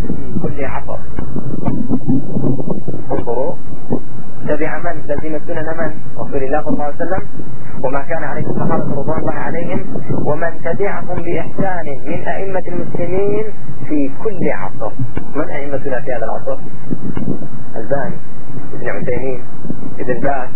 في كل عصر. انظروا تبع من لزم سنن من رسول الله صلى الله عليه وسلم وما كان عليه الصحابة رضوان الله عليهم ومن تبعهم بإحسان من أئمة المسلمين في كل عصر. من أئمتنا في هذا العصر؟ الباني، ابن عثيمين، ابن باز،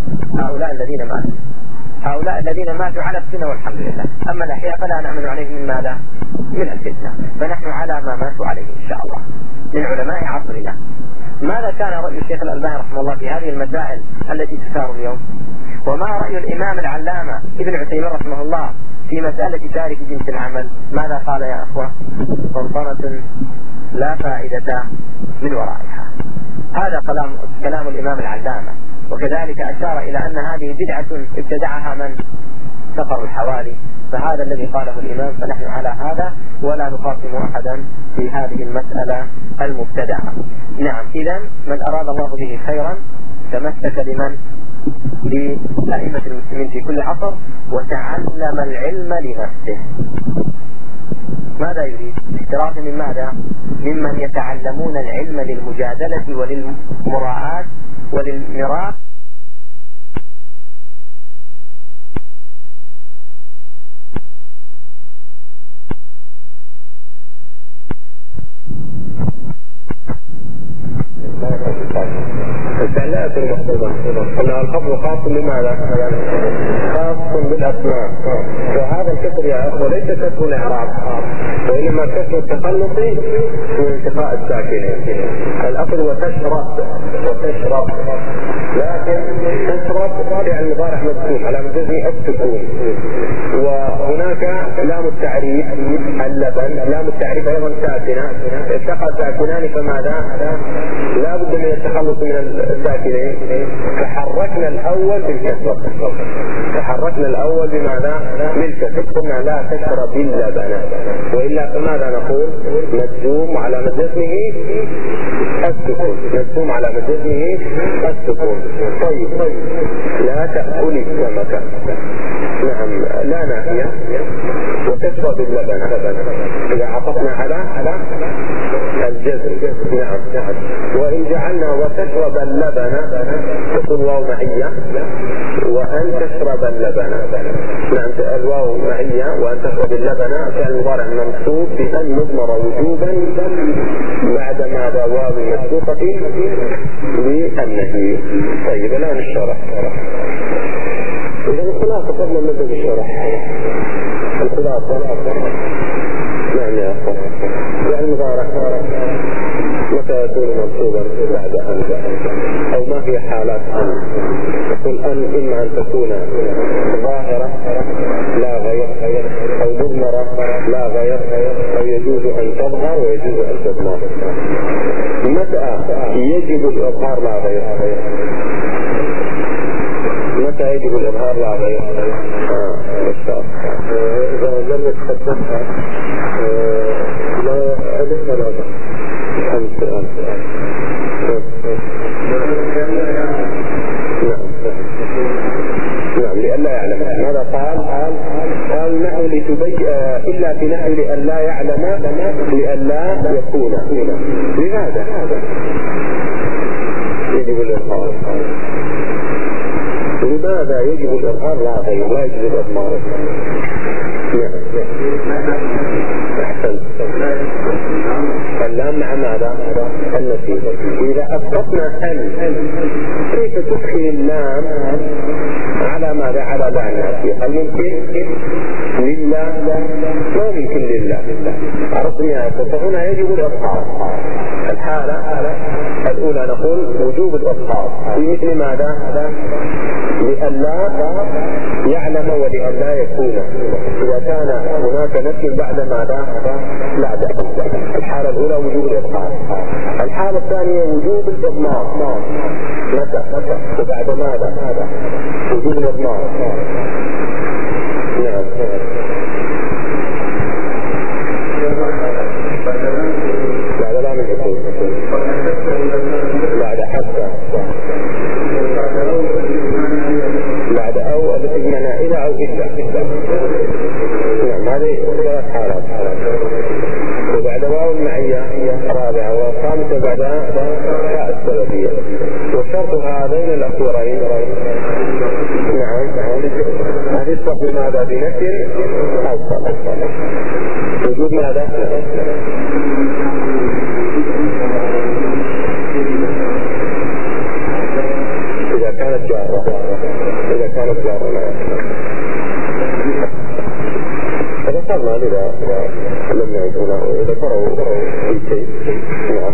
هؤلاء الذين ماتوا على السنة والحمد لله. أما الأحياء فلا نأمن عليهم من ماذا؟ من الفتنة. فنحن على ما ماتوا عليه إن شاء الله من علماء عصرنا. ماذا كان رأي الشيخ الألباني رحمه الله في هذه المسائل التي تثار اليوم؟ وما رأي الإمام العلامة ابن عثيمين رحمه الله في مسألة تارك جنس العمل؟ ماذا قال يا أخوة؟ سلطنة لا فائدة من ورائها. هذا كلام الإمام العلامة. وكذلك أشار إلى أن هذه بدعة ابتدعها من؟ سفر الحوالي. فهذا الذي قاله الإمام، فنحن على هذا ولا نخاصم أحدا في هذه المسألة المبتدعة. نعم، إذن من أراد الله به خيرا تمسك بمن؟ بأئمة المسلمين في كل عصر وتعلم العلم لنفسه. ماذا يريد؟ احتراز من ماذا؟ ممن يتعلمون العلم للمجادلة وللمراءات وللمراء. الدلالات المحفوظة أنها الخفض خاص بماذا؟ خاص بالأسماء. وهذا الكسر يا أخوة ليس كسر الإعراب وإنما كسر التخلص من انتقاء الساكنين. الأصل وتشرب، لكن تشرب فعل مضارع مذكور على مجزم السكون. وهناك لام التعريف اللبن، لام التعريف أيضا ساكنة، التقى ساكنان فماذا؟ لا بد من التخلص من الساكنين. فحركنا الأول بالكسر، بماذا؟ بالكسر. قلنا لا تشرب اللبن، وإلا فماذا نقول؟ مجزوم على مجزمه السكون. طيب لا تأكل السمك، نعم لا ناهية، وتشرب اللبن إذا عطفنا على الجزم. نعم. وإن جعلنا وتشرب اللبن تكون واو معية، وأن تشرب اللبن. نعم، الواو معية وأن تشرب اللبن كان المضارع منصوب بأن مضمر وجوبا بعد ماذا؟ واو مسبوقة بالنهي. طيب الآن الشرح. إذا الخلاصة قبل ما نبدأ بالشرح، الخلاصة نعم يا أخوة، يعني المضارع متى يكون منصوبا بعد أن، أو ما هي حالات أن؟ تقول أن إما أن تكون ظاهرة لا غير، أو مضمرة لا غير، أو يجوز أن تظهر ويجوز أن تضمر. متى يجب الإظهار لا غير؟ متى يجب الإظهار لا غير؟ إذا لم يتخطفها لا أدخل هذا. نعم، لئلا يعلم. ماذا قال نحو إلا في نحو لئلا يعلم لئلا يكون. لماذا يجب الإظهار؟ لماذا يجب الإظهار لا غير؟ لا يجب الإضمار. أحسن. اللام مع ماذا؟ النفي. إذا أسقطنا أن كيف تدخل اللام على ماذا؟ على معنى. هل ممكن لله؟ ما ممكن لله. عرفنا فهنا يجب الإظهار. الحالة الأولى نقول وجوب الإظهار في مثل ماذا؟ لئلا يعلم ولئلا يكون. إذا كان هناك نفي بعد ماذا؟ بعد. الحالة الأولى وجوب الإظهار. الحالة الثانية وجوب الإضمار. متى؟ وبعد ماذا؟ وجوب الإضمار. نعم. بعد لا من حكوم، بعد حتى، بعد أو التي بمعنى إلى أو إلا. نعم، هذه 3 حالات. وبعد واو المعية رابعة، والخامسة بعدها تاء السببية. وشرط هذين الأخيرين نعم أن يسبق بماذا؟ بنفي أو صلة. وجود ماذا؟ إذا كانت جارة فذكرنا إذا لم يعدنا إذا قرأوا في شيء. نعم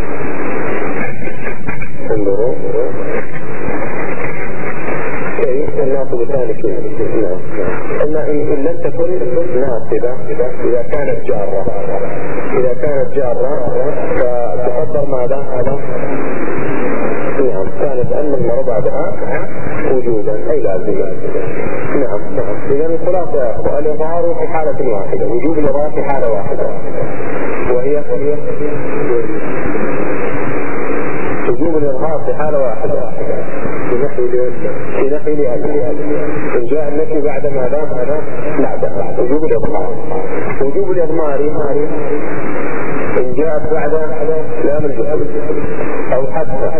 انظروا شيء الناصب الثاني كلمة. قلنا إن لم تكن ناصبة إذا كانت جارة فتقدر ماذا؟ نعم كانت أن المرة بعدها وجودا أي لازمة. نعم إذا الخلاصة الإظهار في حالة واحدة، وجوب الإظهار في حالة واحدة، وهي وجوب الإظهار في حالة واحدة في نفي لأجل. إن جاء النفي بعد ماذا؟ بعد وجوب الإظهار. وجوب الإضمار إن جاءت بعد لام الجهل أو حتى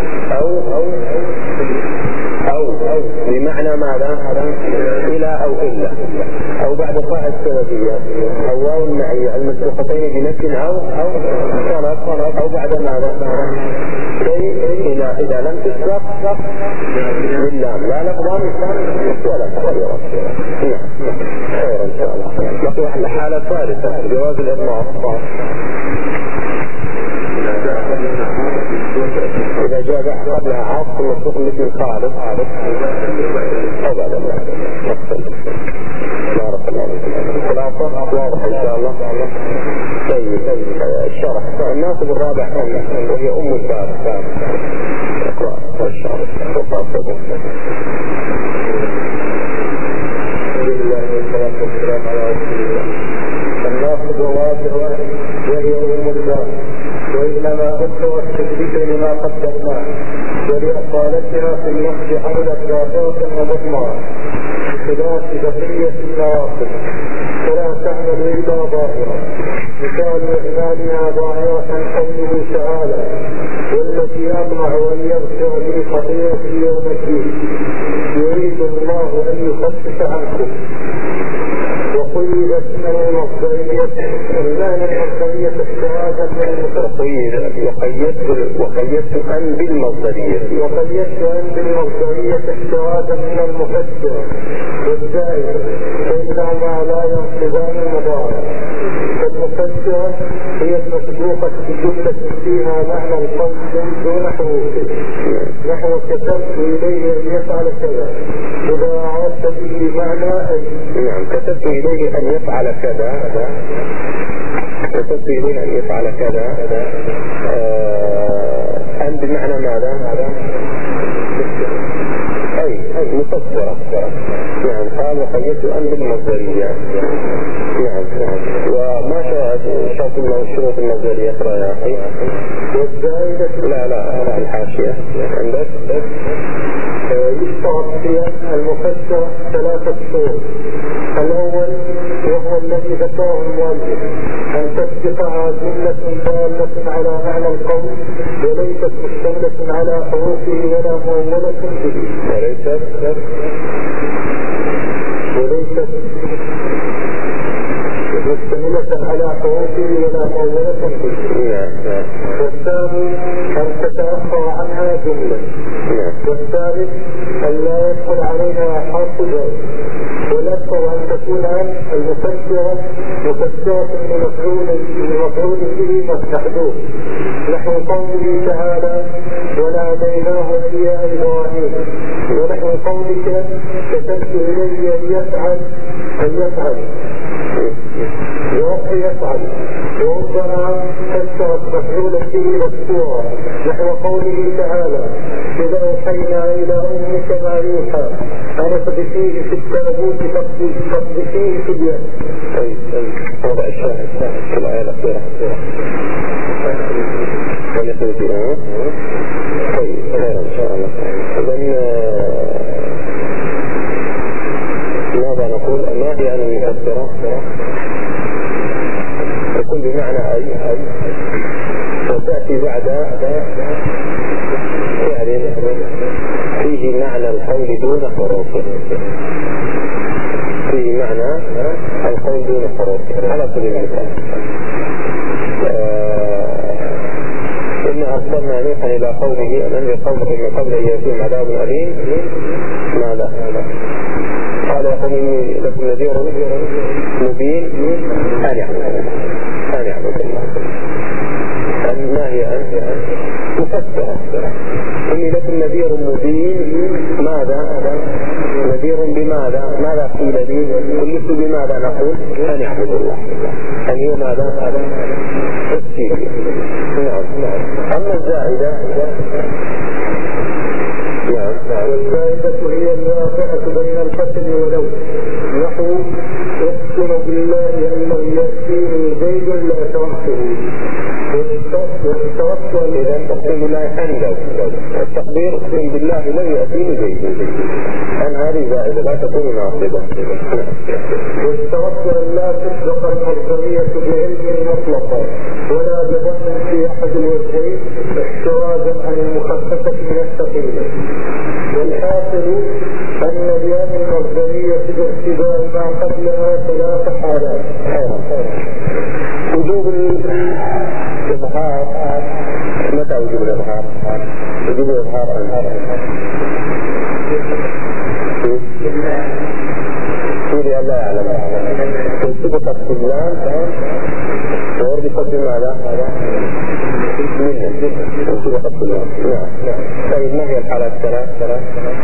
أو بمعنى ماذا؟ إلى أو إلا، أو بعد صاحب السببية أو واو المعية المسبوقتين بنفي أو طلب، أو بعد ماذا؟ إذا لم تسبق باللام لا لفظا ولا تغييرا. نعم خير إن شاء الله. بقي الحالة الثالثة جواز الإضمار. إذا جاء قبلها عطف مسبوق مثل الخالص أو بعد الله. بارك الله فيكم. خلاصة واضح إن شاء الله. طيب الشرح الناصب الرابع وهي أم الباب. اقرأ الشرح وقاصده. الناصب الرابع وهي أم الباب، وإنما أكثر التثبيت لما قدمناه ولأصالتها في النصب حملت ظاهرة ومضمرة بخلاف بقية النواصب فلا تحمل إلا ظاهرة. مثال إعمالها ظاهرة قوله تعالى والذي أطمع أن يغفر لي خطيئتي يوم الدين يريد الله أن يخفف عنكم. وقيدت من المصدرية المعنى المصدرية الشهادة من المتقيد. وقيدت أن بالمصدرية الشهادة من المفسرة والزائدة فإنما لا ينصبان المضارع. فالمفسرة هي المسبوقة بجملة فيها معنى القول دون حروفه، نحو كتبت إليه أن يفعل كذا إذا أردت به معنى أي. نعم كتبت إليه أن يفعل كذا أن بمعنى ماذا؟ أي مفسرة. نعم قال وقيدت أن بالمصدرية. نعم وما شرط الشروط المصدرية اقرأ يا أخي. والزائدة لا الحاشية عندك يشترط فيها المفسرة 3 شروط. الأول وهو الذي ذكره المؤلف أن تسبقها جملة دالة على معنى القول وليست مشتملة على حروفه ولا مؤولة به. وليست مشتملة على حروفه ولا مؤولة به. والثاني أن تتأخر عنها جملة. والثالث أن لا يدخل عليها حرف جر. والأكثر أن تكون المفسرة بمفعول به محذوف نحو قوله تعالى وناديناه يا إبراهيم، ونحو قولك كتبت إلي أن يفعل وربما فسرت مفعولا به مذكورا نحو قوله تعالى إذا أوحينا إلى أمك ما يوحى فنقذفيه في التابوت فاقذفيه في اليم. وضع الشاهد في الآية الأخيرة ونقل فيها. طيب خير إن شاء الله. إذن ماذا نقول؟ ما هي الأحيان المفسرة تكون بمعنى أي وتأتي بعد فعل فيه معنى القول دون حروفه، فيه معنى القول دون حروفه. على سبيل المثال إن أرسلنا نوحا إلى قومه أن أنذر قومك من قبل أن يأتيهم عذاب أليم. ماذا؟ قال يا قوم إني لكم نذير مبين أن يعبدوا الله. النهي أن مفسرة إني لكم نذير مبين. ماذا؟ نذير بماذا؟ ماذا قيل لي؟ قلت بماذا نقول؟ أن يعبدوا الله. أن هو ماذا؟ تفسير. نعم. أما الزائدة والزائدة هي الواقعة بين القتل ولو نحو اقسم بالله أنه يأتيني زيد لا توقفه. والتوكل إذا اقسم بالله أن التقدير اقسم بالله لن يأتيني زيد أن هذه زائدة لا تكون ناصبة. والتوكل لا تسبق المرضية بعلم مطلقا ولا بظن في أحد الوجهين احترازا عن المخففة من الثقيلة. والحاصل أن لأن المرضية باعتبار ما قبلها ثلاث حالات. وجوب الإظهار. متى وجوب الإظهار؟ وجوب الإظهار سوري الله يعلم. سبقت بالله وردفت بماذا؟ منه سبقت بالله. نعم. طيب ما هي الحالات الثلاث؟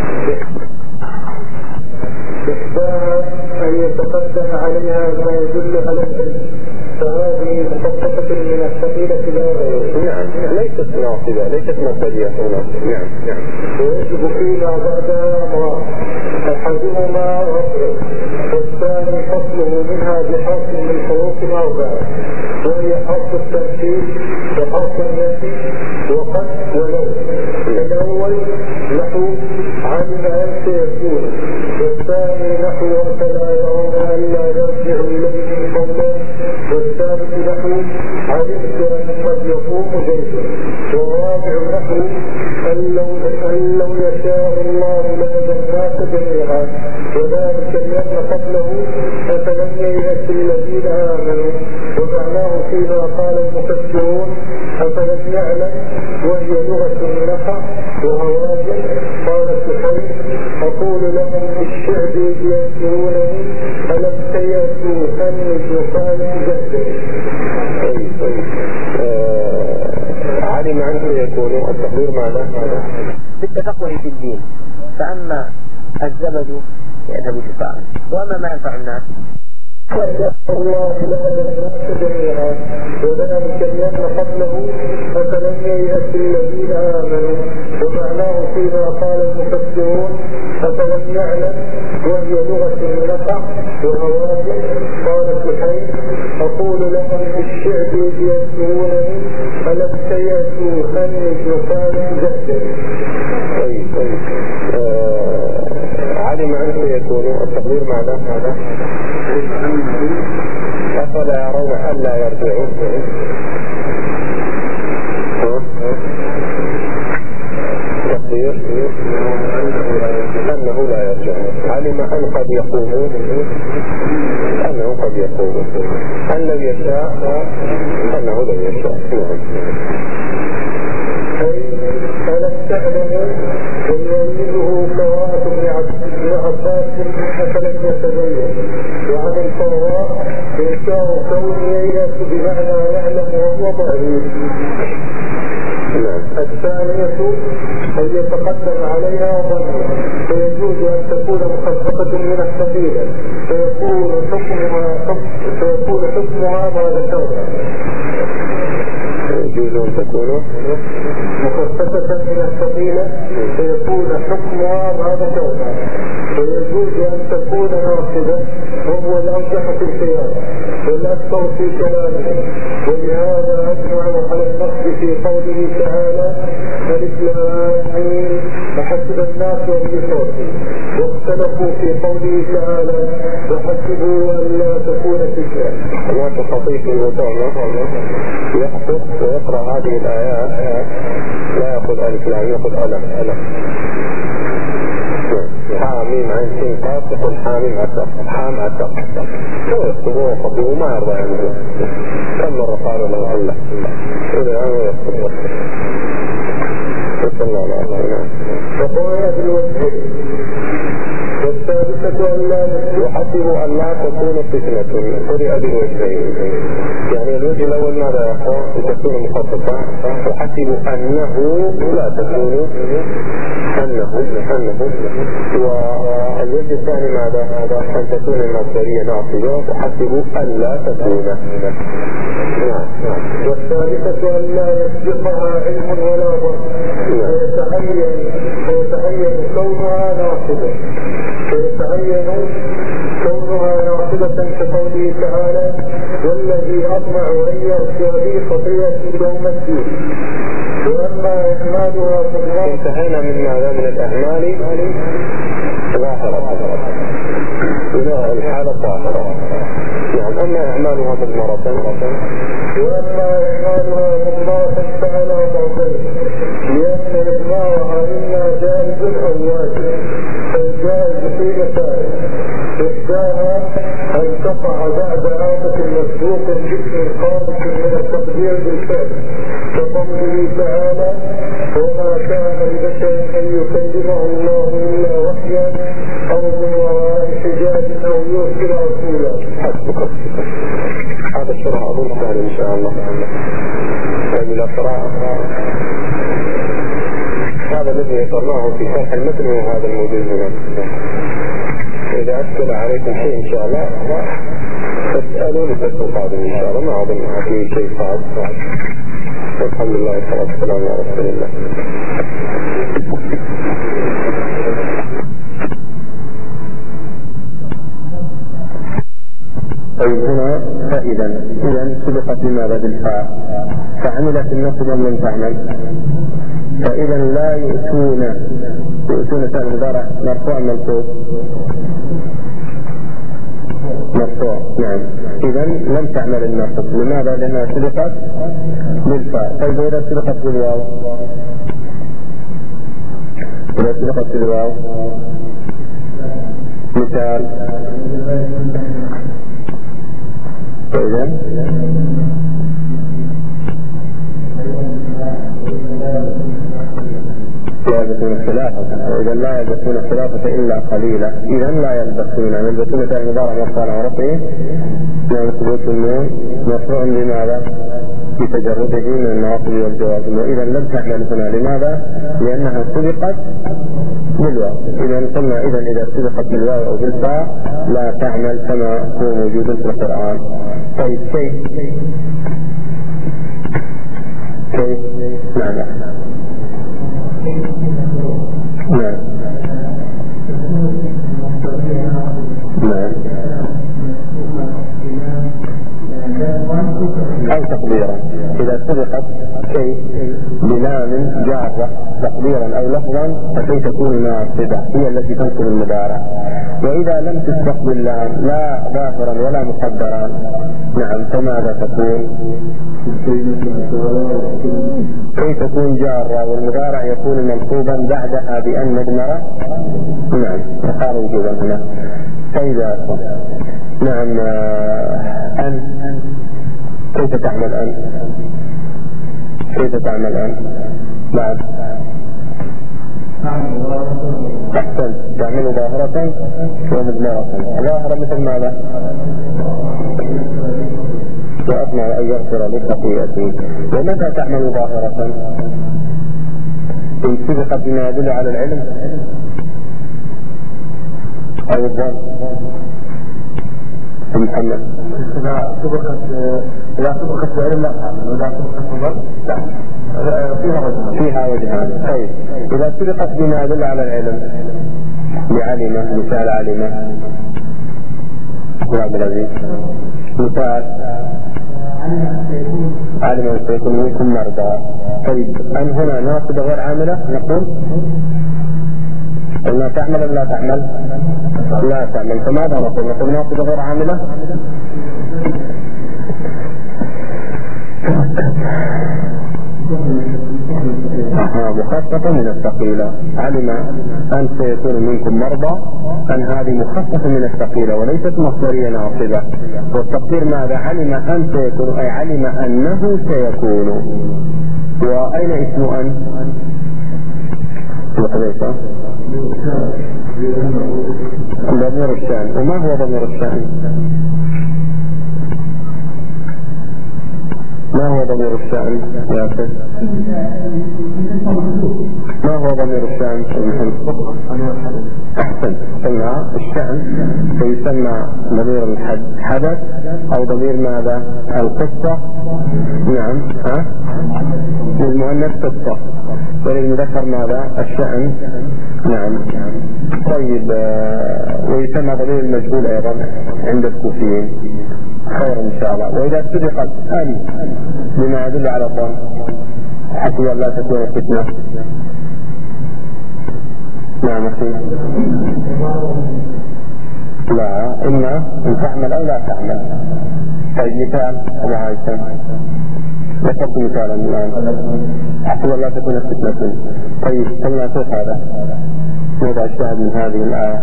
إحداها أن يتقدم عليها ما يدل على العلم فهذه مخففة من الثقيلة لا غير. نعم. ليست ناصبة، ليست مبتدئة هنا. نعم. ويجب فيما بعدها أمران: أحدهما غفر، والثاني فصله منها بحرف من حروف أربعة، وهي حرف التنفيذ وحرف النفي وقد ولو. الأول نحو علم أن سيكون، والثاني نحو فلا يرون ألا يرجع إليهم قولا، والثالث نحو علمت أن قد يقوم زيد، والرابع نحو أن لو يشاء الله لهدى الناس جميعا، وذلك لأن قبله أفلم ييأس الذين آمنوا، ومعناه فيما قال المفسرون أفلم يعلم، وهي لغة النحو وهواجر. قال الشيخ أقول لهم في الشعب يذكرونني ألم تيأسوا أني وقال جهدي. علم عنه يكون التقدير ماذا؟ بالتفقه في الدين. فأما الزبد يذهب شفاء، وأما ما ينفع الناس الله لهدى الناس جميعا، وذلك لأن قبله أفلم ييأس الذين آمنوا، ومعناه فيما قال المفسرون أفلم يعلم، وهي لغة النحو وهواجر. قال الشيخ أقول لهم في الشعب يذكرونني ألم تيأسوا أني وقال جهدي. علم عنه يكون التقدير ماذا؟ أفلا يرون ألا يرجعوا. تقدير أنه لا يرجع. علم أن قد يقومون أنه قد يقومون. أن لو يشاء أنه لو يشاء. ألم تعلموا ويؤيده قراءة ابن عباس أفلم يتبين، وعن القراء إنكار كون ييأس بمعنى يعلم وهو ضعيف. الثانية أن يتقدم عليها ظن، فيجوز أن تكون مخففة من الثقيلة فيكون حكمها ما ذكرنا. يجوز أن تكون مخففة من الثقيلة فيكون حكمها ما ذكرنا، ويجوز أن تكون ناصبة وهو الأرجح في الخيار والأكثر في كلامه. ولهذا أجمعوا على النصب في قوله تعالى ألف لام ميم وحسب الناس والبصر، واختلفوا في قوله تعالى وحسبوا ألا تكون فتنة. هناك خطيب المطالع يخطب ويقرأ هذه الآيات لا يأخذ ألف لام، يأخذ ألم حاميم عين سين قاف، يقول حاميم عتق حام عتق، هو يخطبه وخطبه وما يرضى عنه. كم مرة قالوا له الله إذا أنا يخطب صلى الله عليه وسلم. وقال بالوجه والثالثة أن لا وحسبوا أن لا تكون فتنة، قرئ بالوجهين، يعني الوجه الأول ماذا يقول؟ تكون مخففة، وحسبوا أنه لا تكون أنه، والوجه الثاني ماذا؟ أن تكون المصدرية ناصبة، وحسبوا أن لا تكون. والثالثة أن لا يسبقها علم ولا ظن، فيتعين كونها ناصبة، كقوله تعالى والذي أطمع أن يغفر لي خطيئتي يوم الدين. وأما إعمالها مضمرة. انتهينا من ماذا؟ من الأعمال ظاهرة، إلى الحالة ظاهرة. يعني أما إعمالها مضمرة، وأما إعمالها مضمرة فعلى ضربين، لأن إضمارها إما جائز أو واجب، فالجائز في مسائل إحداها أن تقع بعد عادة مسبوق باسم خالص من التقدير بالفعل، كقوله تعالى وما كان لبشر أن يكلمه الله إلا وحيا أو من وراء حجاب أو يرسل رسولا. حسبك. هذا الشرح أظن سهل إن شاء الله. إلى قراءة هذا الذي ذكرناه في شرح المتن وهذا الموجود هنا. إذا أشكل عليكم شيء إن شاء الله فاسألوا لفتح القادم إن شاء الله، ما أظن فيه شيء صعب. والحمد لله والصلاة والسلام على رسول الله. طيب هنا إذا سبقت لماذا بالفاء؟ فعملت النصب أم لم تعمل؟ فإذا لا يؤتون فعل مضارع مرفوع منصوب مرفوع. نعم. إذا لم تعمل النصب. لماذا؟ لأنها سبقت بالفاء. طيب إذا سبقت بالواو، مثال فإذا لا يلبسون ثلاثة، وإذا لا يلبسون ثلاثة إلا قليلا، إذا لا يلبسون. يلبسون فعل مضارع مرفوع ورفعه مع ثبوت النون مرفوع لماذا؟ بتجرده من النواصب والجوازم. وإذا لم تعمل هنا. لماذا؟ لأنها سبقت بالواو. إذا قلنا إذا سبقت بالواو أو بالفاء لا تعمل كما هو موجود في القرآن. طيب كيف؟ نعم. أو تقديرا إذا سبقت كي بلام جارة تقديرا أو لفظا فكي تكون ناصبة هي التي تنصب المضارع. وإذا لم تسبق باللام لا ظاهرا ولا مقدرا نعم فماذا تكون؟ كي تكون جارة والمضارع يكون منصوبا بعدها بأن مضمرة. نعم وقال وجوبا هنا. فإذا نعم أن كيف تعمل أن؟ بعد أحسن تعمل ظاهرة ومضمرة. ظاهرة مثل ماذا؟ وأطمع أن يغفر لي خطيئتي. ومتى تعمل ظاهرة؟ إن سبقت بما يدل على العلم أو الظن. إن محمد. إذا سبقت بعلم لا تعمل، وإذا سبقت بظن لا فيها وجهان. طيب إذا سبقت بما يدل على العلم بعلمة، مثال علمة يا عبد العزيز، مثال علم سيكون منكم مرضى. طيب أن هنا ناصبة غير عاملة نقول لا تعمل ولا لا تعمل؟ لا تعمل. فماذا نقول؟ نقول ناصبة غير عاملة. مخففة من الثقيلة. علم أن سيكون منكم مرضى، أن هذه مخففة من الثقيلة وليست مصدرية ناصبة. والتقدير ماذا؟ علم أن سيكون، أي علم أنه سيكون. وأين اسم أن؟ وحديثة ضمير الشأن. وما هو ضمير الشأن؟ ما هو ضمير الشأن يا أخي؟ ما هو ضمير الشأن؟ أحسن. قلنا الشأن فيسمى ضمير الحدث أو ضمير ماذا؟ القصة. نعم. للمؤنث قصة وللمذكر ماذا؟ الشأن. نعم. طيب ويسمى ضمير المجهول أيضا عند الكوفيين. خير إن شاء الله. وإذا سبقت أن بما يدل على الظن حتى لا تكون فتنة. نعم أخي. لا، إما أن تعمل أو لا تعمل. طيب مثال أبو عايشة، ذكرت مثالا الآن حتى لا تكون فتنة. طيب قلنا كيف هذا؟ نضع الشاهد من هذه الآية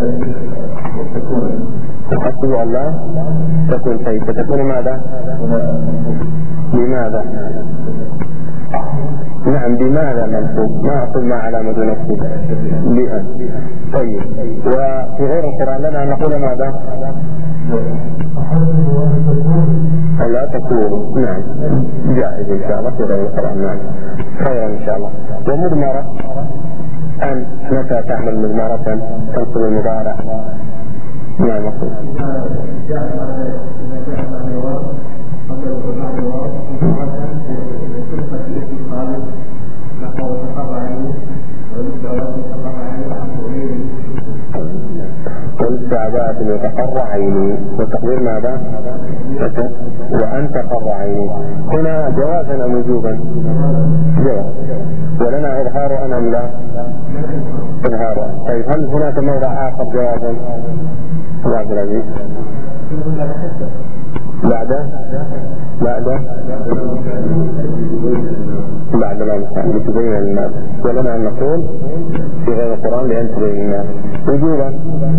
حتى الله تكون. طيب فتكون ماذا؟ بماذا؟ نعم بماذا منصوب؟ ما أقول ما علامة نصب بأن. طيب وفي غير القرآن لنا أن نقول ماذا؟ لا تكون. نعم جائز إن شاء الله في غير القرآن. نعم خيرا إن شاء الله. ومضمرة أن متى تعمل مضمرة تنصب المضارع؟ نعم أقول والسعداء يتقر عيني، وتقدير ماذا؟ وأن تقر عيني. هنا جوازا أم وجوبا؟ جواز. ولنا إظهار أم لا؟ إظهار. طيب هل هناك موضع آخر جوازا؟ عبد العزيز بعد لا نستعمل لتبين الناس. ولنا أن نقول في غير القرآن لأن تبين الناس وجوبا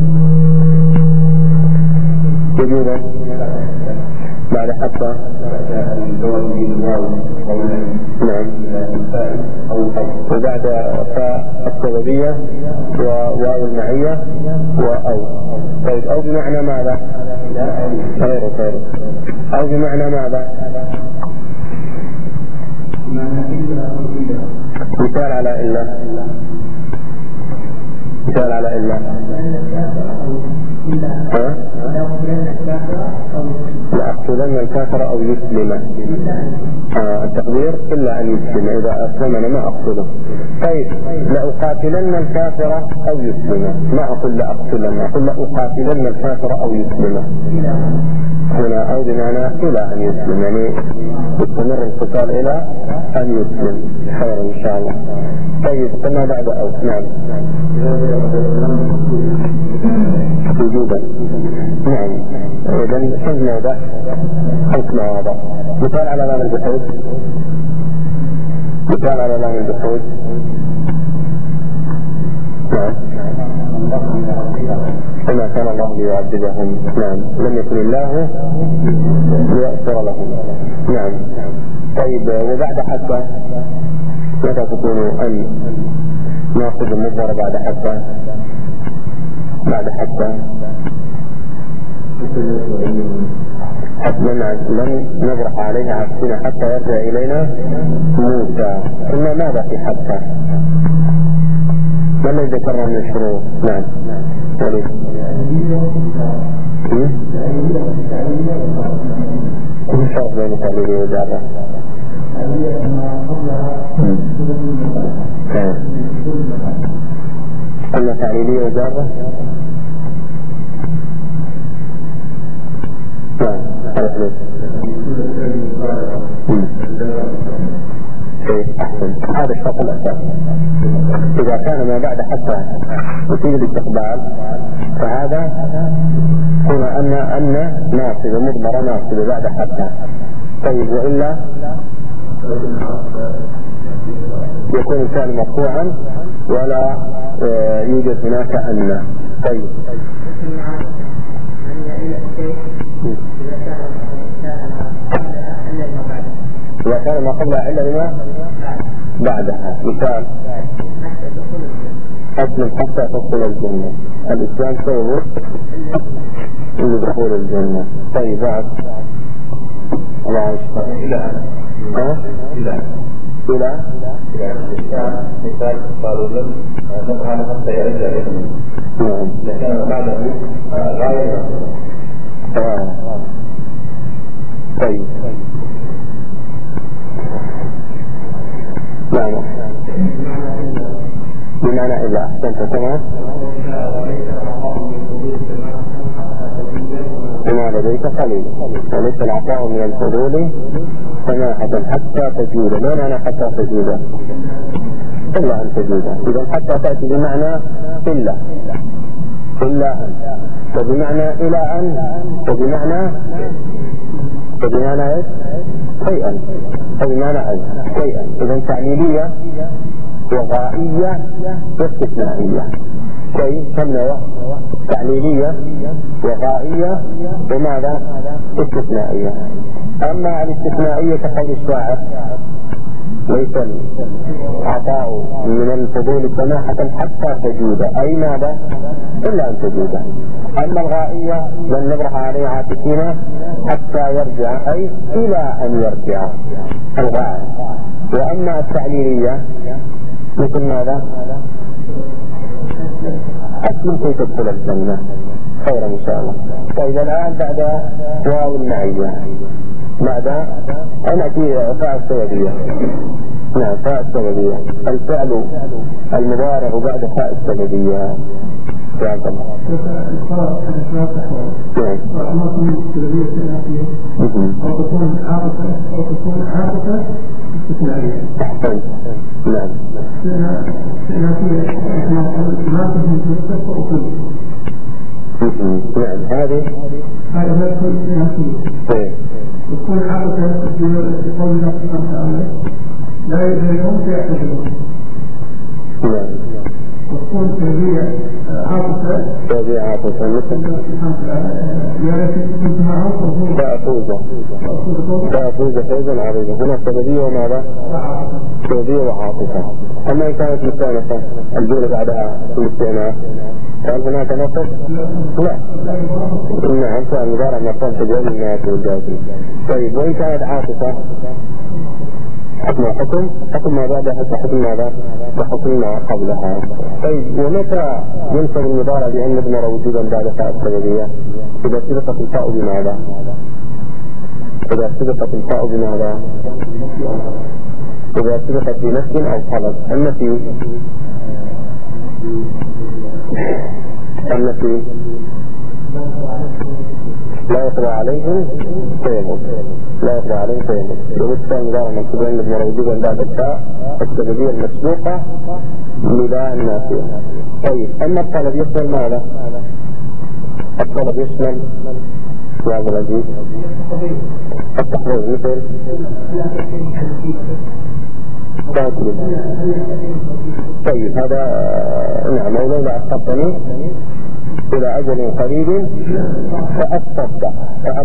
بعد حتى. نعم. وبعد فاء السببية وواو المعية وأو. طيب أو بمعنى ماذا؟ خير. أو بمعنى ماذا؟ مثال على إلا. لأقتلن الكافر أو يسلم. التقدير إلا أن يسلم. إذا أسلم أنا ما أقتله. طيب لأقاتلن الكافر أو يسلم. ما أقول لأقتلن، أقول لأقاتلن الكافر أو يسلم. هنا أو بمعنى إلى أن يسلم، يعني يستمر القتال إلى أن يسلم. خير إن شاء الله. طيب قلنا بعد أو. نعم وجوبا. نعم. إذن كم موضع؟ 5 مواضع. مثال على لام الجحود. نعم. وما كان الله ليعذبهم. نعم. لم يكن الله ليغفر لهم. نعم. طيب وبعد حتى متى تكون أن ناخذ المضمرة بعد حتى لن نبرح عليها عكسنا حتى يرجع إلينا موسى. قلنا ماذا في حتى؟ ما الذي ذكرنا من الشروط؟ نعم وليس الفرق بين تعليلية وجارة؟ قلنا تعليلية وجارة؟ أحسن. هذا الشرط الأساسي. إذا كان ما بعد حتى يفيد الاستقبال فهذا هنا أن ناصبة مضمرة ناصبة بعد حتى. طيب وإلا يكون الفعل مرفوعا ولا يوجد هناك أن. طيب إذا كان ما قبلها إلا لما بعدها. مثال أسلم حتى تدخل الجنة. الإسلام سبب لدخول الجنة. طيب بعد الله يشفى إلى مثال قالوا لم نفعل حتى يرجع إليه. لكن بعده غاية. طيب نعم بمعنى إلا. أحسنت تمام. وما لديك قليل وليس العطاء من الفضول سماحة حتى تجود. ما معنى حتى تجود؟ إلا أن تجود. إذا حتى تأتي بمعنى إلا أن، وبمعنى إلى أن، وبمعنى شيئا، وبمعنى أي شيئا. إذا تعليلية وغائية واستثنائية. كيف سمنا تعليلية وغائية وماذا استثنائية. أما الاستثنائية كقول الشاعر ليس العطاء من الفضول سماحة حتى تجود، أي ماذا إلا أن تجود. أما الغائية لن نبرح عليه عاكفين حتى يرجع، أي إلى أن يرجع الغائي. وأما التعليلية مثل ماذا أسلم كي تدخل الجنة خيرا إن شاء الله. طيب الآن بعد واو المعية ماذا؟ نأتي فاء السببية. نعم فاء السببية. الفعل المضارع بعد فاء السببية. نعم أحسن. نعم نعم هذه تكون عادة في قول الله سبحانه وتعالى لا يدرون فيعتذرون. تكون تهدية عاطفة مثل فأفوز فوزا عظيما. هنا سببية وماذا؟ سببية وعاطفة. أما إن كانت مستأنفة الجملة بعدها الاستئناف هل هناك نصب؟ لا. نعم كان مضارع مرفوع تجاوز الناس والجازم. طيب وإن كانت عاطفة حكم ما بعدها حكم ماذا؟ وحكم ما قبلها. طيب ومتى ينصب المضارع بأن نضمر وجودا بعد فاء السببية؟ إذا سبقت الفاء بماذا؟ إذا سبقت الفاء بماذا؟ إذا سبقت بنفي أو طلب. النفي لا يقضى عليهم تيمم. وبالتالي المضارع منصوب بأن نضمر وجودا بعد الفاء السببية المسبوقة للا النافية. طيب أما الطلب يشمل ماذا؟ الطلب يشمل يا عبد العزيز التحرير مثل تاكل. طيب هذا نعم ولولا أخذتني إلى أجل قريب فأتصدق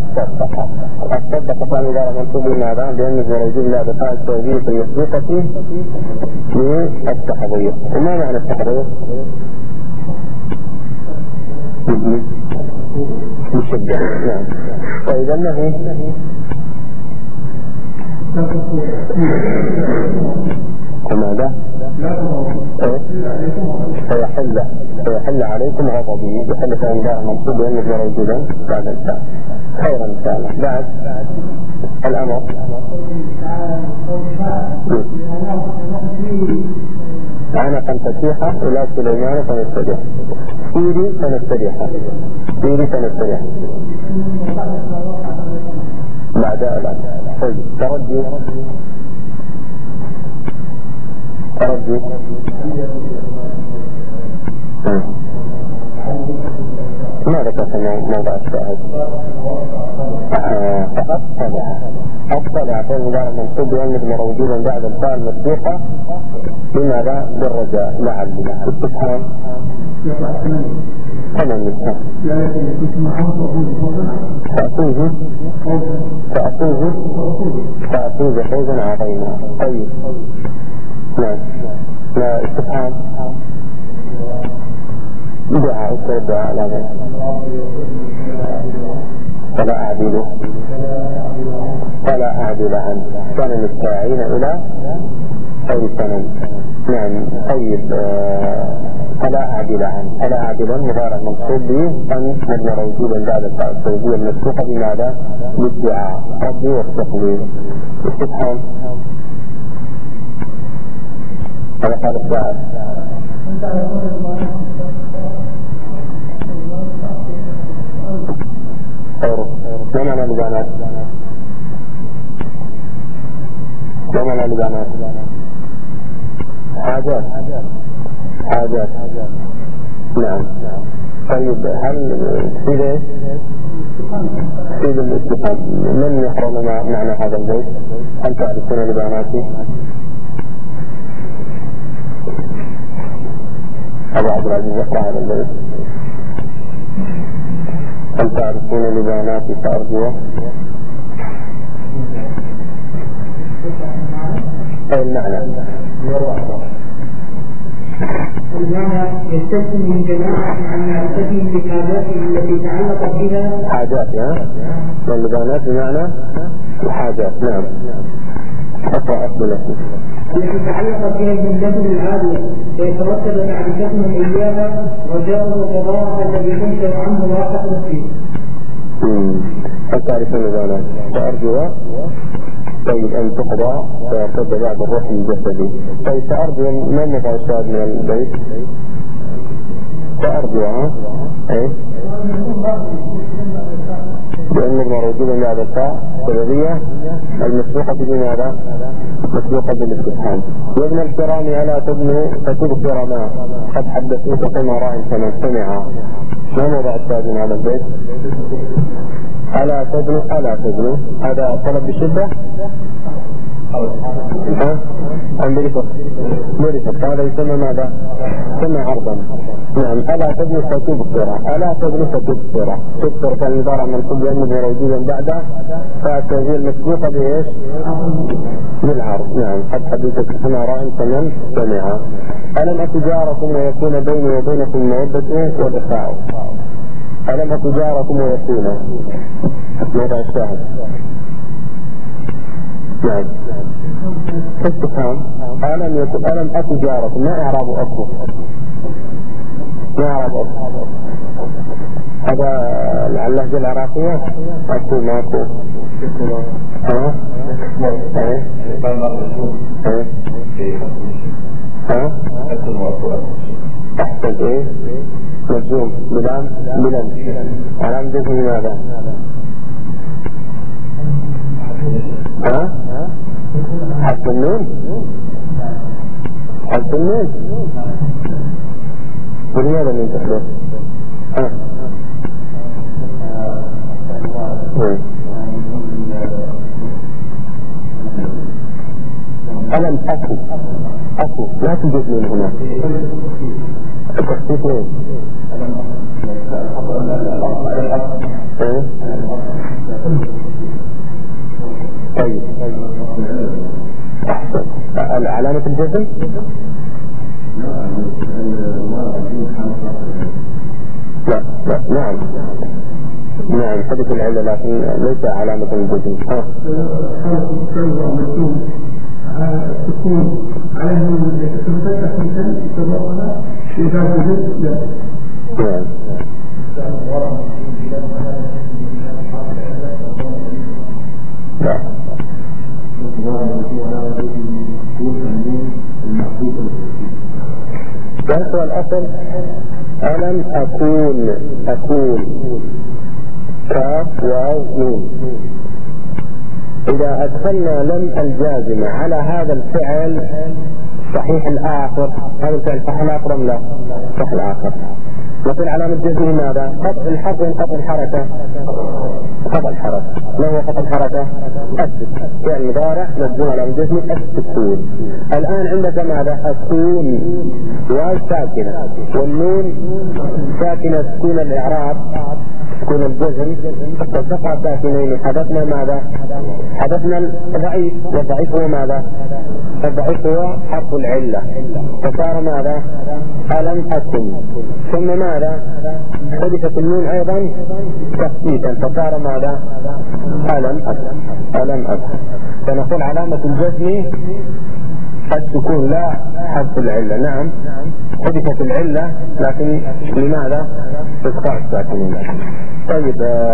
كان إذا منصوب ماذا؟ لأنه موجود لا بفاء السببية المسبوقة للتحضير. وما معنى التحضير؟ مشبه. نعم. طيب النهي وماذا؟ فيحل عليكم غضبي، يحل فإن جاء منصوب ينجر وجودا بعد الفاء. خيرا إن شاء الله. بعد الأمر عنقا فتيحة إلى سليمان فنستريح، سيري فنستريح بعد الأمر. ترجي ماذا كان موضع الشاهد؟ فأطلع فإن جاء منصوب ينجد موجودا بعد الفاء المسبوقة بماذا؟ بالرجاء لعل استفهام تمام الفهم. فأفوز فوزا عظيما. طيب نعم. لا استفهام دعاء الدعاء لا فلا أعدل عنه كان مستعين إلى خير سنن. نعم. طيب فلا أعدل عنه، فلا أعدل مضارع منصوب به أن مجمع وجودا بعد الفاء التوجيه المسبوقة بماذا؟ بالدعاء ربي والتقدير. استفهام هذا قال السائل. ما معنى لبانات؟ حاجات. نعم. طيب هل في الاستفهام من يحرم معنى هذا البيت؟ هل تعرفون لباناتي؟ أبو عبد العزيز يقرأ هذا البيت. هل تعرفون لباناتي فأرجوه؟ أي المعنى يستثني من جماعة عن معرفتهم بحاجاتهم التي تعلقت بها حاجات. واللبانات بمعنى الحاجات. نعم. أقرأ أسئلتي التي تعلقت بها الجملة العالية فيترتب معرفتهم إياها رجاء وقضاء الذي تنشأ عنه راحة فيه. هل تعرفون اللبانات فأرجوها؟ طيب أن تقضى ويرتد بعد الروح الجسدي. طيب فأرجو ما مضى الشاهد من البيت؟ فأرجوها لأن الموجودة بعد الفاء سببية المسبوقة بماذا؟ مسبوقة بالاستفهام. يا ابن الكرام ألا تبنوا فتبصر ما قد حدثوك كما راء فمن سمع. ما موضع الشاهد من هذا البيت؟ ألا تبنوا هذا طلب بشدة أم برفق هذا يسمى ماذا؟ يسمى عرضا. نعم. ألا تبنوا فتبصر تبصر كالمضارع منصوب ينمو موجودا بعد فالتوجيه المسبوقة بإيش؟ بالعرض. نعم. قد حدثك كما رأى فمن سمع. ألم أتجاركم ويكون بيني وبينكم المودة والإخاء. ألم أتجاركم ويكون موضع الشاهد. نعم. استفهام ألم أتجاركم ما إعراب أكو؟ هذا اللهجة العراقية أكو ماكو أحسن إيه مجزوم بلام علام جزم لماذا؟ حرف النون ولماذا من تحدث؟ ألم أكو لا توجد من هنا التخطيط وين؟ طيب أحسن. علامة الجزم؟ لا نعم حدث العلة لكن ليس علامة الجزم. على أن تنفتح الإنسان يتبعها إذا وجد لا. بس الأصل ألم أكون كاف واو نون. إذا أدخلنا لم الجازمة على هذا الفعل صحيح الآخر، هذا الفعل صحيح الآخر أم لا؟ صحيح الآخر. نقول علامة جزمه ماذا؟ قطع الحرف وقطع الحركة. قطع الحركة. ما هو قطع الحركة؟ السكون. فعل مضارع مجزوم علامة جزمه السكون. الآن عندك ماذا؟ أكون واو ساكنة والنون ساكنة سكون الإعراب سكون الجزم، فالتقى ساكنين حدثنا ماذا؟ حدثنا الضعيف، والضعيف هو ماذا؟ الضعيف هو حرف العلة، فصار ماذا؟ ألم أكن. ثم ماذا؟ حدثت النون أيضا تخفيفا فصار ماذا؟ ألم أكن. فنقول علامة الجزم السكون لا حذف العلة. نعم حدثت العلة لكن لماذا؟ إسقاط الساكنين. طيب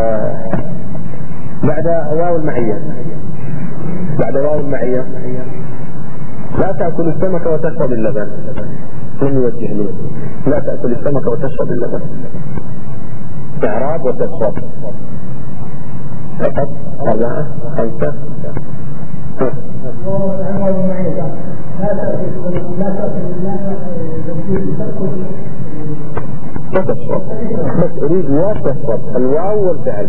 بعد واو المعية، لا تأكل السمك وتشرب اللبن. من يوجه لي؟ لا تأكل السمك وتشرب اللبن. إعراب وتشرب فقط 4 5. وتشرب بس أريد وتشرب الواو والفعل.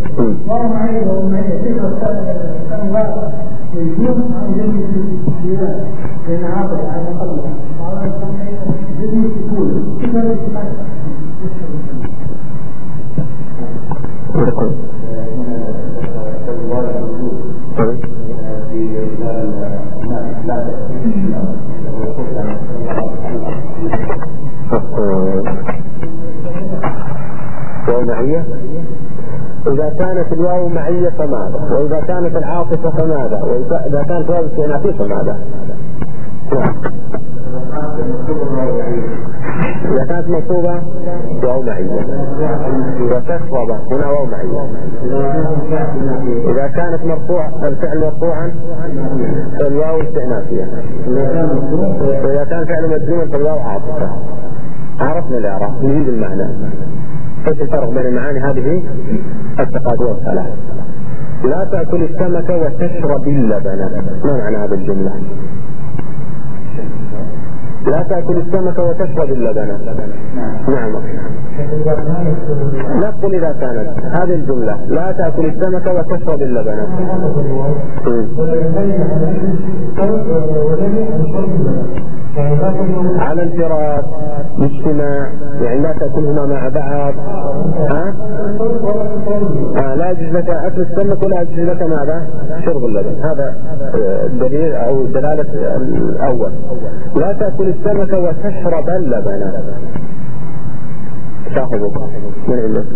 إذا كانت الواو معية فماذا؟ وإذا كانت العاطفة فماذا؟ وإذا كانت واو استئنافية فماذا؟ إذا كانت منصوبة واو معية وتشرب هنا واو معية. إذا كانت مرفوع الفعل مرفوعا فالواو استئنافية. وإذا كان فعل مجزوما فالواو عاطفة. عرفنا الإعراب نريد المعنى. ايش الفرق بين المعاني هذه التقادير الثلاث؟ لا تأكل السمك وتشرب اللبن. ما معنى هذه الجملة؟ لا تأكل السمك وتشرب اللبن. نعم نقول إذا كانت هذه الجملة لا تأكل السمك وتشرب اللبن على انفراد اجتماع، يعني لا تأكلهما مع بعض. لا يجوز لك أكل السمك ولا يجوز لك ماذا؟ شرب اللبن. هذا الدليل أو الدلالة الأول. لا تأكل السمك وتشرب اللبن. شاهدوك من عندك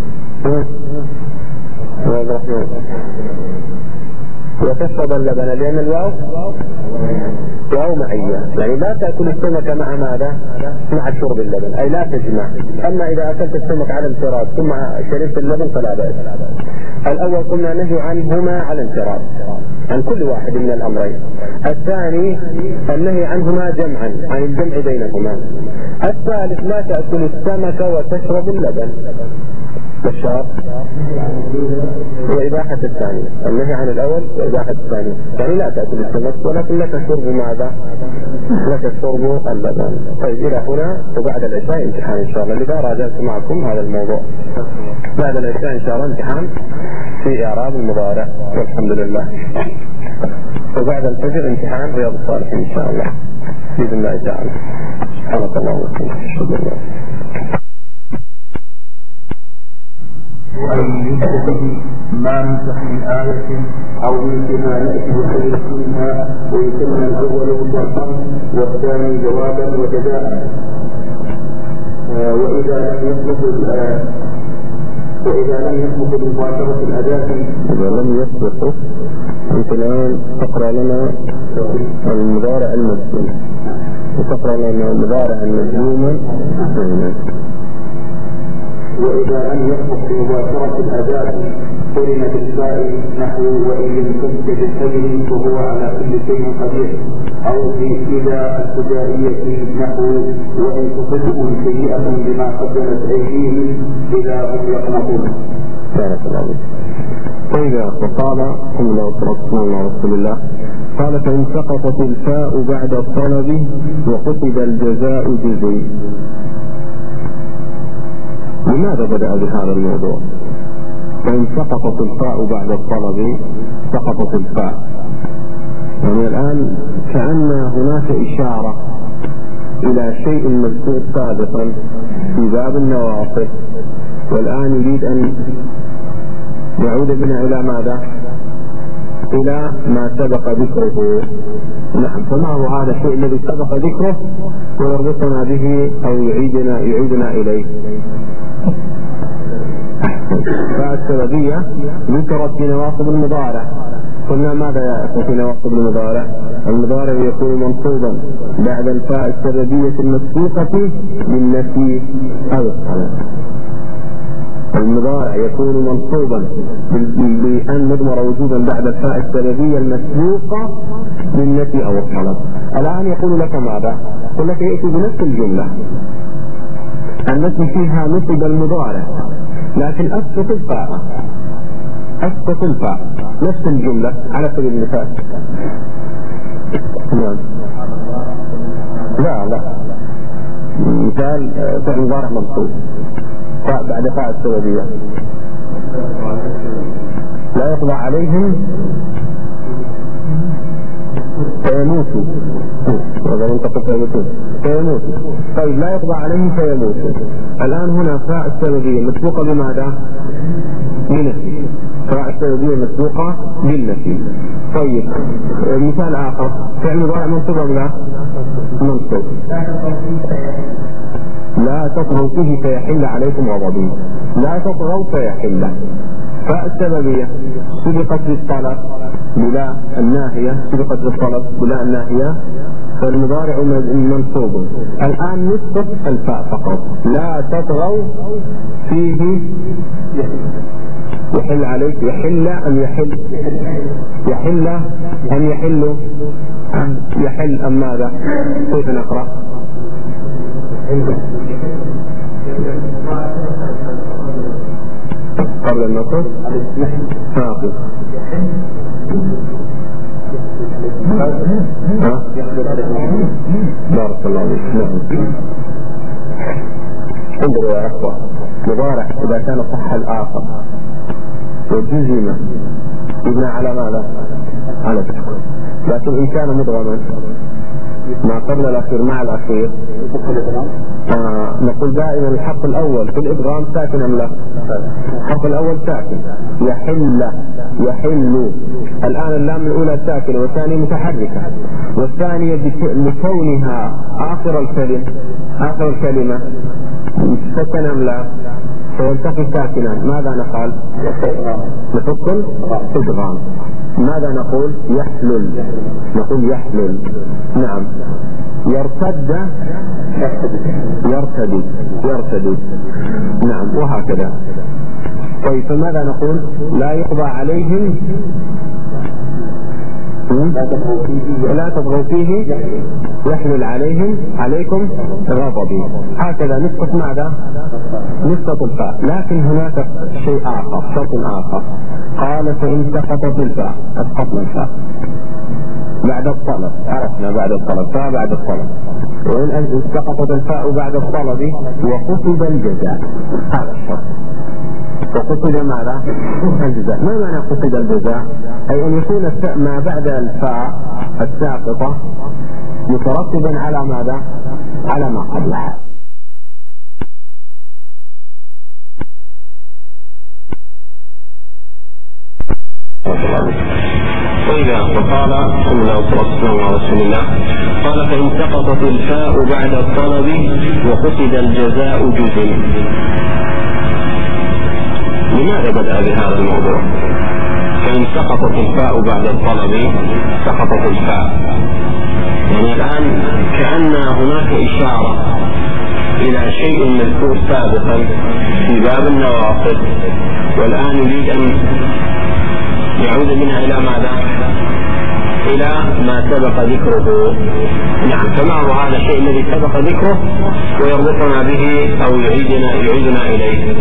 وتشرب اللبن لأن الواو واو معية، يعني لا تأكل السمك مع ماذا؟ مع شرب اللبن، أي لا تجمع. أما إذا أكلت السمك على انفراد ثم شربت اللبن فلا بأس. الأول قلنا نهي عنهما على انفراد عن كل واحد من الأمرين. الثاني النهي عنهما جمعا عن الجمع بينهما. الثالث لا تأكل السمك وتشرب اللبن. بالشرط وإباحة الثاني، النهي عن الأول وإباحة الثاني، يعني لا تأكل السمك ولكن لك شرب ماذا؟ لك شرب اللبن. طيب إلى هنا وبعد العشاء امتحان إن شاء الله. لذا راجعت معكم هذا الموضوع. بعد العشاء إن شاء الله امتحان في إعراب المضارع والحمد لله. وبعد الفجر امتحان رياض الصالحين إن شاء الله بإذن الله تعالى. سبحانك اللهم وبحمدك. وأن يثبت به ما ننسخ من آية أو مثلها نأتي بخير منها ويسمى الأول مطلقا والثاني جوابا وجزاء. وإذا لم يثبت مباشرة الأداة أنت الآن تقرأ لنا المضارع المجزوم وتقرأ لنا المضارع المجزوم. وإذا لم يصح في مباشرة الأداء كلمة الفاء نحو وإن لم تمسك الحجر فهو على كل شيء قدير، أو في إذا الفجائية نحو وإن تصبهم سيئة بما قدمت أيديهم إذا أطلق نقول. بارك الله فيك. وإذا وقال صلى الله عليه وسلم قال فإن سقطت الفاء بعد الطلب وقصد الجزاء جزي. لماذا بدأ بهذا الموضوع؟ فإن سقطت الفاء بعد الطلب سقطت الفاء، يعني الآن كأن هناك إشارة إلى شيء مذكور سابقا في باب النواصب، والآن يريد أن يعود بنا إلى ماذا؟ إلى ما سبق ذكره. نعم، فما هو هذا الشيء الذي سبق ذكره ويربطنا به أو يعيدنا إليه؟ فالسببية ذكرت في نواصب المضارع. قلنا ماذا يا أخوة في نواصب المضارع؟ المضارع يكون منصوبا بعد الفاء السببية المسبوقة بالنفي أو الطلب. المضارع يكون منصوبا بأن مضمر وجوبا بعد الفاء السببية المسبوقة بالنفي أو الطلب. الآن يقول لك ماذا؟ يقول لك يأتي بنفس الجملة التي فيها نصب المضارع، لكن أسقط الفاء نفس الجملة على سبيل المثال. لا مثال فعل مضارع منصوب بعد فاء السببية لا يقضى عليهم فيموتوا. طيب لا يقضى عليهم فيموتوا. الآن هنا فاء السببية مسبوقة بماذا؟ بالنفي. فاء السببية مسبوقة بالنفي. طيب مثال آخر فعل مضارع منصوب أم لا؟ منصوب. لا تطغوا فيه فيحل عليكم غضبي. لا تطغوا فيحل. فاء السببية سبقت بالطلب بلا الناهية، سبقت بالطلب بلا الناهية، فالمضارع منصوب. الآن نسقط الفاء فقط. لا تطغوا فيه يحل عليك. يحل أم يحل؟ يحل أم يحل؟ يحل أم ماذا؟ كيف نقرأ؟ قبل النصر حافظ. بارك الله فيك. نعم. انظروا يا أخوة، مضارع إذا كان صح الآخر وجزم يبنى على ماذا؟ على تحقيق. لكن إن كان مدغما ما قبل الأخير مع الأخير نقول دائما الحرف الأول في الإدغام ساكن أم لا؟ الحرف الأول ساكن. يحل. الآن اللام الأولى ساكنة والثانية متحركة، والثانية لكونها آخر الكلمة سكن أم لا؟ فيلتقي ساكنان. ماذا نقال؟ نفك الإدغام. ماذا نقول؟ يحلل. نقول يحلل. نعم. يرتدي. نعم، وهكذا. طيب فماذا نقول؟ لا يقضى عليهم لا تطغوا فيه يحلل عليكم غضبي. هكذا نسقط ماذا؟ نسقط الفاء. لكن هناك شيء آخر، شرط آخر. قال فإن سقطت الفاء أسقطنا الفاء بعد الطلب. عرفنا بعد الطلب، فاء بعد الطلب. وإن سقطت الفاء بعد الطلب وقصد الجزاء. هذا الشرط. وقصد ماذا؟ الجزاء. ما معنى قصد الجزاء؟ أي أن يكون ما بعد الفاء الساقطة مترتبا على ماذا؟ على ما قبلها. وإذا وقال صلى الله عليه وسلم قال فإن سقطت الفاء بعد الطلب وقصد الجزاء جزم. لماذا بدأ بهذا الموضوع؟ فإن فإن سقطت الفاء بعد الطلب سقطت الفاء. يعني الآن كأن هناك إشارة إلى شيء مذكور سابقا في باب النواصب، والآن يريد أن يعود منها إلى ماذا؟ إلى ما سبق ذكره. نعم، فما هو هذا الشيء الذي سبق ذكره ويربطنا به أو يعيدنا إليه؟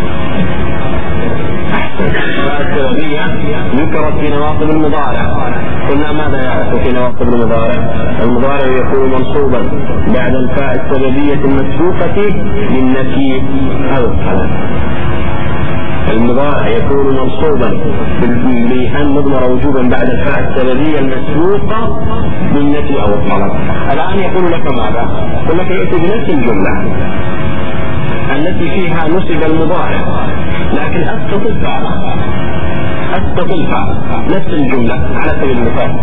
السببية ذكرت في نواصب المضارع. قلنا ماذا يعرف في نواصب المضارع؟ المضارع يكون منصوبا بعد الفاء السببية المسبوقة للنفي أو الطلب. المضارع يكون منصوبا بأن مضمر وجوبا بعد الفاء السببية المسبوقة للنفي أو الطلب. الآن يقول لك ماذا؟ يقول لك يأتي بنفس الجملة التي فيها نصب المضارع، لكن أسقط الفاء نفس الجملة على سبيل المثال.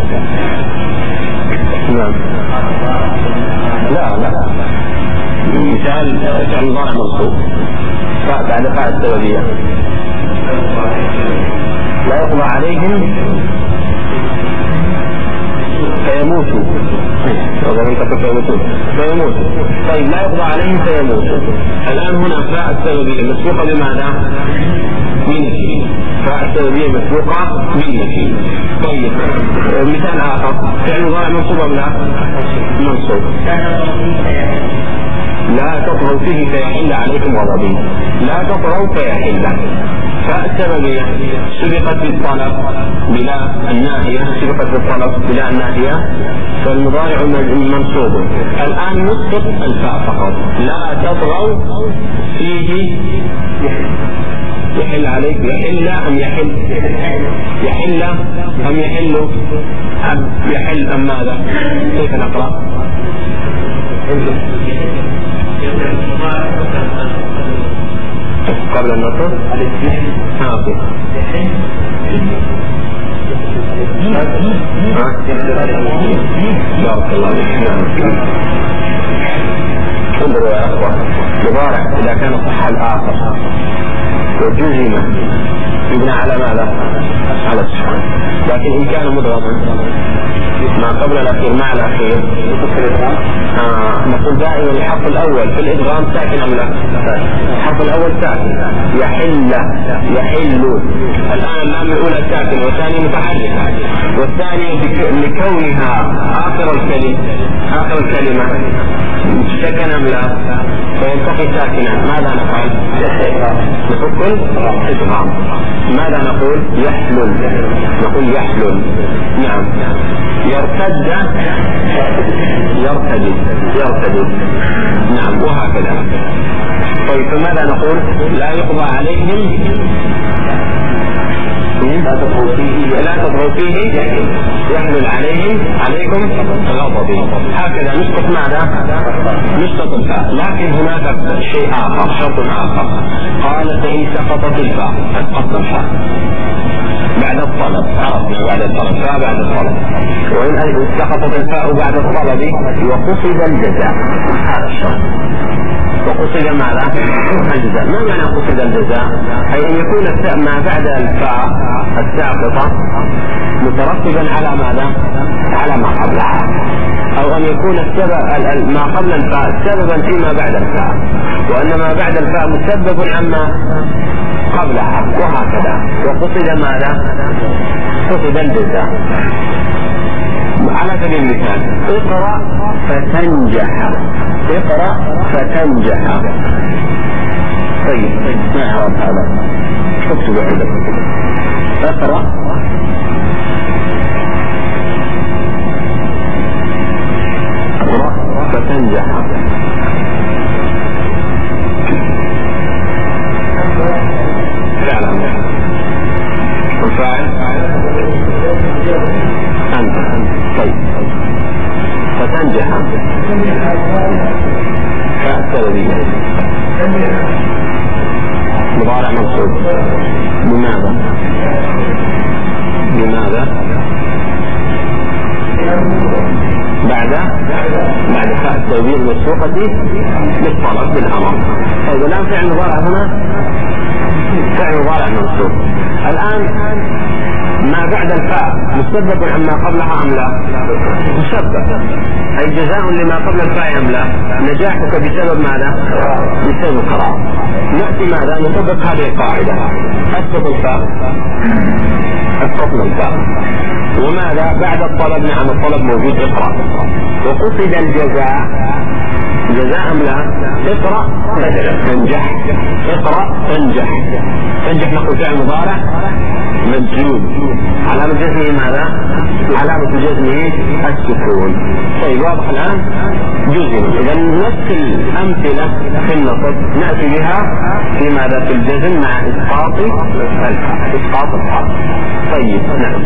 نعم، لا مثال فعل مضارع منصوب فاء بعد فاء السببية، لا يقضى عليهم فيموتوا. طيب، لا يقضى عليهم فيموتوا. الآن هنا فاء السببية مسبوقة بماذا؟ بالنفي. فاء السببية مسبوقة بالنفي. طيب، مثال آخر فعل مضارع منصوب أم لا؟ منصوب. لا تطغوا فيه فيحل عليكم غضبي. لا تطغوا فيحل. فاء السببية سبقت بالطلب بلا الناهية، بلا الناهية، فالمضارع منصوب. الآن نسقط الفاء فقط. لا تطغوا فيه يحل عليك. يحل أم يحل؟ يحل أم يحل؟ أم يحل أم ماذا؟ كيف نقرأ؟ قبل النصر بارك الله فيك. انظروا يا اخوة، مضارع اذا كان صح الاخر وجزم يبنى على ماذا؟ على السكون. لكن ان كان مضغما ما قبل الاخير مع الاخير نقول دائما الحرف الاول في الادغام ساكن ام لا؟ الحرف الاول ساكن. يحل. الان اللام الاولى ساكن والثانيه متحركه، والثانيه لكونها اخر الكلمه سكن ام لا؟ فيلتقي ساكنا. ماذا نفعل؟ نفك الادغام. ماذا نقول؟ نقول يحلل. نعم. يرتد. نعم، وهكذا. طيب، فماذا نقول؟ لا يقضى عليهم لا تطغوا فيه يحلل عليكم غضبي. هكذا نسقط ماذا؟ نسقط الفاء. لكن هناك شيء آخر، شرط آخر. قال فإن سقطت الفاء أسقط الفاء بعد الطلب. عرفنا بعد الطلب، فاء بعد الطلب. وإن سقطت الفاء بعد الطلب وقصد الجزاء. هذا الشرط. وقصد ماذا؟ الجزاء. ما معنى قصد الجزاء؟ أي أن يكون ما بعد الفاء الساقطة مترتبا على ماذا؟ على ما قبلها، أو أن يكون السبب ما قبل الفاء سببا فيما بعد الفاء، وأن ما بعد الفاء مسبب عما قبلها، وهكذا. وقصد ماذا؟ قصد الجزاء. على سبيل المثال اقرأ فتنجح. طيب، ما يعرف هذا؟ اكتب عندك اقرأ فتنجح. فعلا الفاعل أنت. طيب، فتنجح فالسببية مضارع منصوب. لماذا؟ بعد فاء السببية المسبوقة بالطلب بالأمر. طيب، الآن فعل مضارع هنا فعل مضارع منصوب. الآن ما بعد الفاء مسبب عما قبلها أم لا؟ مسبب، أي جزاء لما قبل الفاء أم لا؟ نجاحك بسبب ماذا؟ بسبب القراءة. نأتي ماذا؟ نطبق هذه القاعدة، أسقط الفاء، أسقطنا الفاء، وماذا بعد الطلب؟ نعم الطلب موجود، اقرأ، وقصد الجزاء، جزاء أم لا؟ اقرأ تنجح، اقرأ تنجح، تنجح نقول فعل مضارع مجزوم، علامة جزمه ماذا؟ علامة جزمه السكون. طيب واضح الآن؟ جزم. إذا نفس الأمثلة في النصب نأتي بها في ماذا؟ في الجزم مع إسقاط الفاء، إسقاط الفاء. طيب نعم.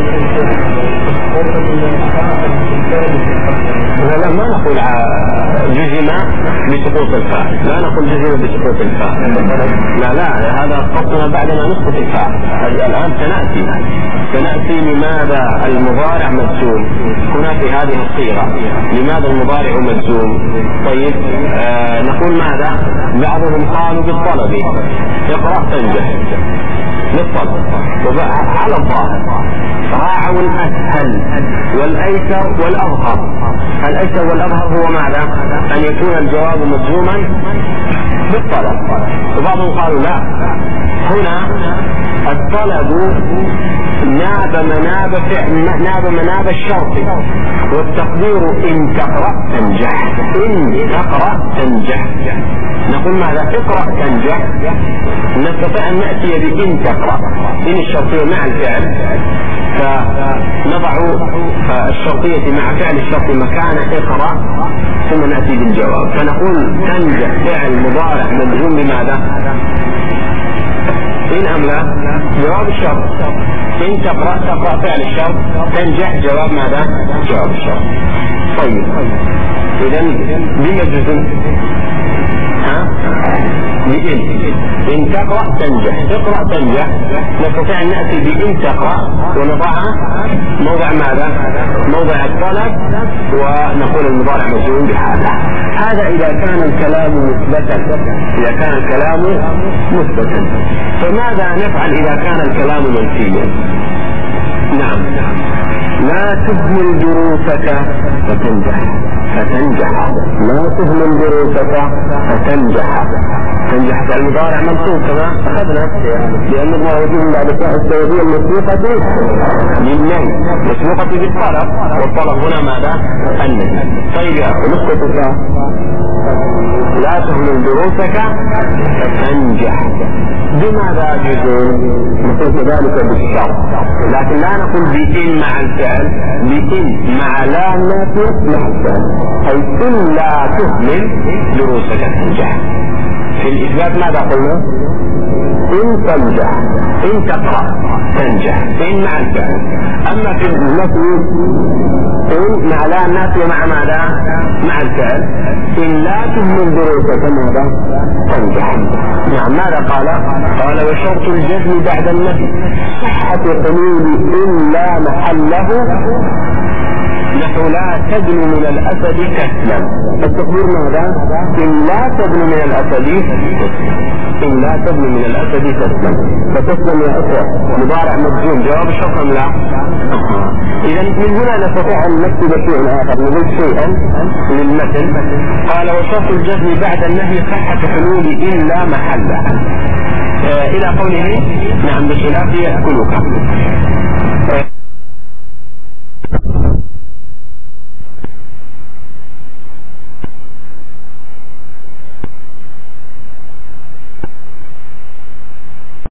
لا ما نقول جزم بسقوط الفاء، لا نقول جزم بسقوط الفاء، لا هذا قصنا بعد ما نسقط الفاء. الآن سنأتي لماذا المضارع مجزوم هنا في هذه الصيغة، لماذا المضارع مجزوم. طيب نقول ماذا؟ بعضهم قالوا بالطلب، اقرأ تنجح بالطلب، على الظاهر راعوا الأسهل والأيسر والأظهر. الأيسر والأظهر هو ماذا؟ أن يكون الجواب مجزوما بالطلب. وبعضهم قالوا لا، هنا الطلب ناب مناب الشرط، والتقدير إن تقرأ تنجح، إن تقرأ تنجح. نقول ماذا؟ اقرأ تنجح، نستطيع أن نأتي بإن تقرأ، إن الشرطية مع الفعل، فنضع الشرطية مع فعل الشرط مكان اقرأ، ثم نأتي بالجواب، فنقول تنجح فعل مضارع مجزوم بماذا؟ إن أم لا؟ جواب الشرط. إن تقرأ فعل الشرط، تنجح جواب ماذا؟ جواب الشرط. طيب إذن بما جزم؟ إن تقرأ تنجح، اقرأ تنجح، نستطيع أن نأتي بإن تقرأ ونضعها موضع ماذا؟ موضع الطلب، ونقول المضارع مجزوم بهذا. هذا إذا كان الكلام مثبتا، إذا كان الكلام مثبتا. فماذا نفعل إذا كان الكلام منفيا؟ نعم، لا تهمل دروسك فتنجح، لا تهمل دروسك فتنجح. تنجح المضارع منصوب كما أخذنا، لأنه موجود بعد فاء التوبية المسبوقة للنهي، مسبوقة بالطلب، والطلب هنا ماذا؟ النهي. طيب نسقط لا تهمل دروسك فتنجح، بماذا جزم؟ نقول كذلك بالشرط، لكن لا نقول بإن مع الفعل، بإن مع لا نافية مع الفعل، أي إن لا تهمل دروسك تنجح. في الإثبات ماذا قلنا؟ إن تنجح، إن تقرأ تنجح، إن مع الفعل. أما في النفي إن مع لا نافية مع ماذا؟ مع الفعل. إن لا تهمل دروسك ماذا؟ تنجح. نعم، ماذا قال؟ قال وشرط الجزم بعد النفي صحة حلول إن لا محله، نحو لا تبني من الأسد كسلا. التقدير ماذا؟ إن لا تبني من الأسد، إن لا تبني من الأسد كسلا. فتسلم يا أخوة مضارع مجزوم، جواب الشرط أم لا؟ إذا من هنا نستطيع أن نكتب شيئا آخر، نضيف شيئا للمثل. قال وشرط الجزم بعد النهي صحة حلول إن لا محله، إلى قوله نعم بخلاف يأكلك.